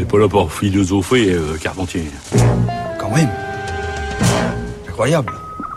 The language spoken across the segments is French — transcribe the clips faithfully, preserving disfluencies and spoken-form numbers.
pas là pour philosopher, euh, Carpentier. Quand même. Incroyable.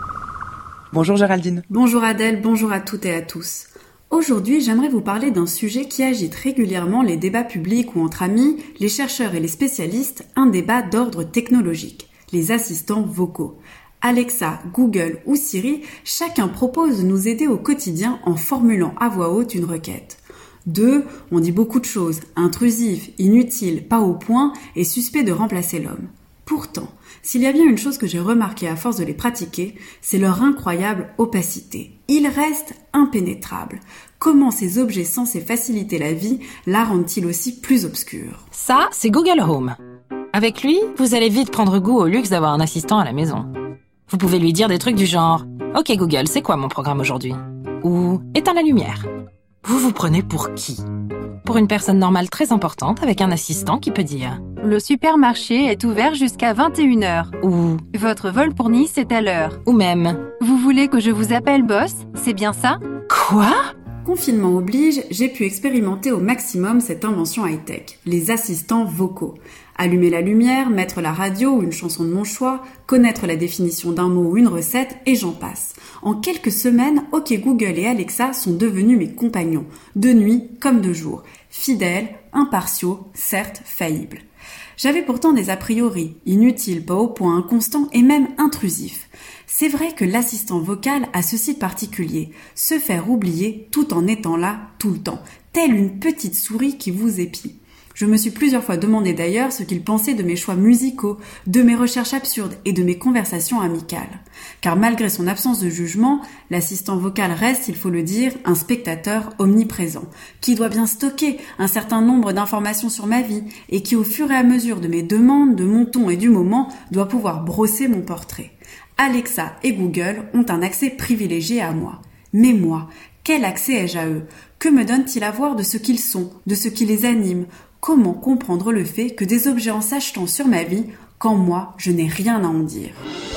Bonjour Géraldine. Bonjour Adèle, bonjour à toutes et à tous. Aujourd'hui, j'aimerais vous parler d'un sujet qui agite régulièrement les débats publics ou entre amis, les chercheurs et les spécialistes, un débat d'ordre technologique, les assistants vocaux. Alexa, Google ou Siri, chacun propose de nous aider au quotidien en formulant à voix haute une requête. D'eux, on dit beaucoup de choses, intrusifs, inutiles, pas au point et suspects de remplacer l'homme. Pourtant, s'il y a bien une chose que j'ai remarquée à force de les pratiquer, c'est leur incroyable opacité. Ils restent impénétrables. Comment ces objets censés faciliter la vie la rendent-ils aussi plus obscure ? Ça, c'est Google Home. Avec lui, vous allez vite prendre goût au luxe d'avoir un assistant à la maison. Vous pouvez lui dire des trucs du genre « Ok Google, c'est quoi mon programme aujourd'hui ?» ou « Éteins la lumière ». Vous vous prenez pour qui ? Pour une personne normale très importante avec un assistant qui peut dire « Le supermarché est ouvert jusqu'à vingt et une heures » ou « Votre vol pour Nice est à l'heure » ou même « Vous voulez que je vous appelle boss ? C'est bien ça ?» Quoi ? Confinement oblige, j'ai pu expérimenter au maximum cette invention high-tech, les assistants vocaux. Allumer la lumière, mettre la radio ou une chanson de mon choix, connaître la définition d'un mot ou une recette, et j'en passe. En quelques semaines, OK Google et Alexa sont devenus mes compagnons, de nuit comme de jour, fidèles, impartiaux, certes faillibles. J'avais pourtant des a priori, inutiles, pas au point, inconstants et même intrusifs. C'est vrai que l'assistant vocal a ceci de particulier, se faire oublier tout en étant là tout le temps, telle une petite souris qui vous épie. Je me suis plusieurs fois demandé d'ailleurs ce qu'il pensait de mes choix musicaux, de mes recherches absurdes et de mes conversations amicales. Car malgré son absence de jugement, l'assistant vocal reste, il faut le dire, un spectateur omniprésent, qui doit bien stocker un certain nombre d'informations sur ma vie et qui au fur et à mesure de mes demandes, de mon ton et du moment, doit pouvoir brosser mon portrait. Alexa et Google ont un accès privilégié à moi. Mais moi, quel accès ai-je à eux ? Que me donne-t-il à voir de ce qu'ils sont, de ce qui les anime ? Comment comprendre le fait que des objets en s'achetant sur ma vie, quand moi, je n'ai rien à en dire ?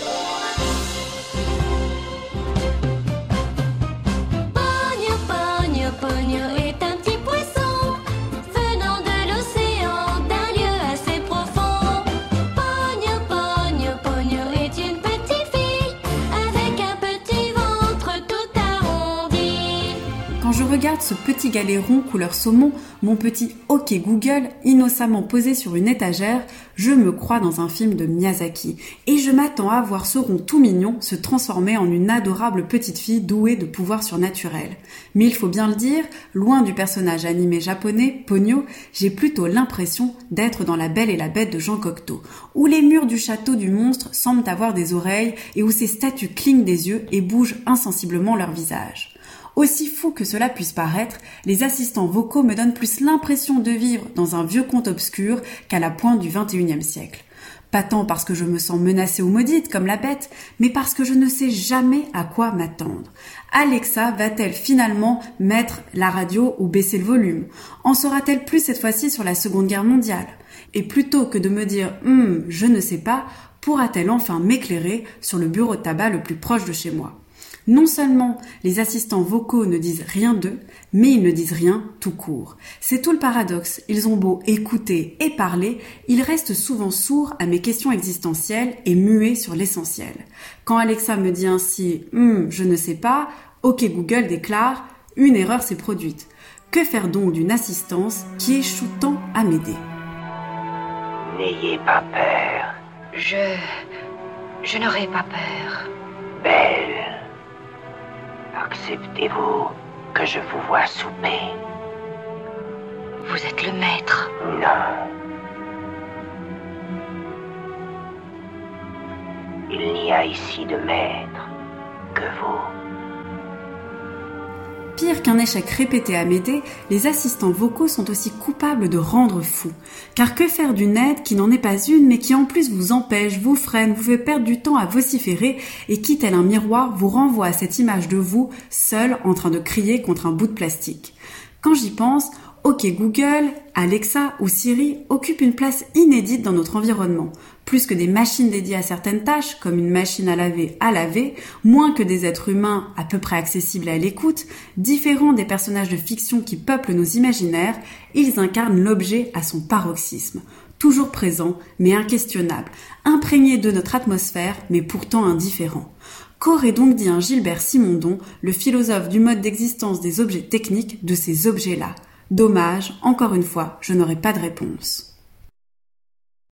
Pogno, Pogno, Pogno est un petit poisson venant de l'océan, d'un lieu assez profond. Pogno, Pogno, Pogno est une petite fille avec un petit ventre tout arrondi. Quand je regarde ce petit galet rond couleur saumon, mon petit OK Google, innocemment posé sur une étagère, je me crois dans un film de Miyazaki. Et je m'attends à voir ce rond tout mignon se transformer en une adorable petite fille douée de pouvoirs surnaturels. Mais il faut bien le dire, loin du personnage animé japonais, Ponyo, j'ai plutôt l'impression d'être dans La Belle et la Bête de Jean Cocteau, où les murs du château du monstre semblent avoir des oreilles et où ces statues clignent des yeux et bougent insensiblement leur visage. Aussi fou que cela puisse paraître, les assistants vocaux me donnent plus l'impression de vivre dans un vieux conte obscur qu'à la pointe du vingt et unième siècle. Pas tant parce que je me sens menacée ou maudite comme la bête, mais parce que je ne sais jamais à quoi m'attendre. Alexa va-t-elle finalement mettre la radio ou baisser le volume ? En saura-t-elle plus cette fois-ci sur la Seconde Guerre mondiale ? Et plutôt que de me dire hum, « je ne sais pas », pourra-t-elle enfin m'éclairer sur le bureau de tabac le plus proche de chez moi ? Non seulement les assistants vocaux ne disent rien d'eux, mais ils ne disent rien tout court. C'est tout le paradoxe. Ils ont beau écouter et parler, ils restent souvent sourds à mes questions existentielles et muets sur l'essentiel. Quand Alexa me dit ainsi hum, « je ne sais pas », OK Google déclare « une erreur s'est produite ». Que faire donc d'une assistance qui échoue tant à m'aider ? N'ayez pas peur. Je... je n'aurai pas peur. Belle. Acceptez-vous que je vous vois souper. Vous êtes le maître. Non. Il n'y a ici de maître que vous. Pire qu'un échec répété à m'aider, les assistants vocaux sont aussi coupables de rendre fou. Car que faire d'une aide qui n'en est pas une, mais qui en plus vous empêche, vous freine, vous fait perdre du temps à vociférer et qui, tel un miroir, vous renvoie à cette image de vous, seul, en train de crier contre un bout de plastique. Quand j'y pense, OK Google, Alexa ou Siri occupent une place inédite dans notre environnement. Plus que des machines dédiées à certaines tâches, comme une machine à laver à laver, moins que des êtres humains à peu près accessibles à l'écoute, différents des personnages de fiction qui peuplent nos imaginaires, ils incarnent l'objet à son paroxysme. toujours présent, mais inquestionnable, imprégné de notre atmosphère, mais pourtant indifférent. Qu'aurait donc dit un Gilbert Simondon, le philosophe du mode d'existence des objets techniques, de ces objets-là ? Dommage, encore une fois, je n'aurai pas de réponse.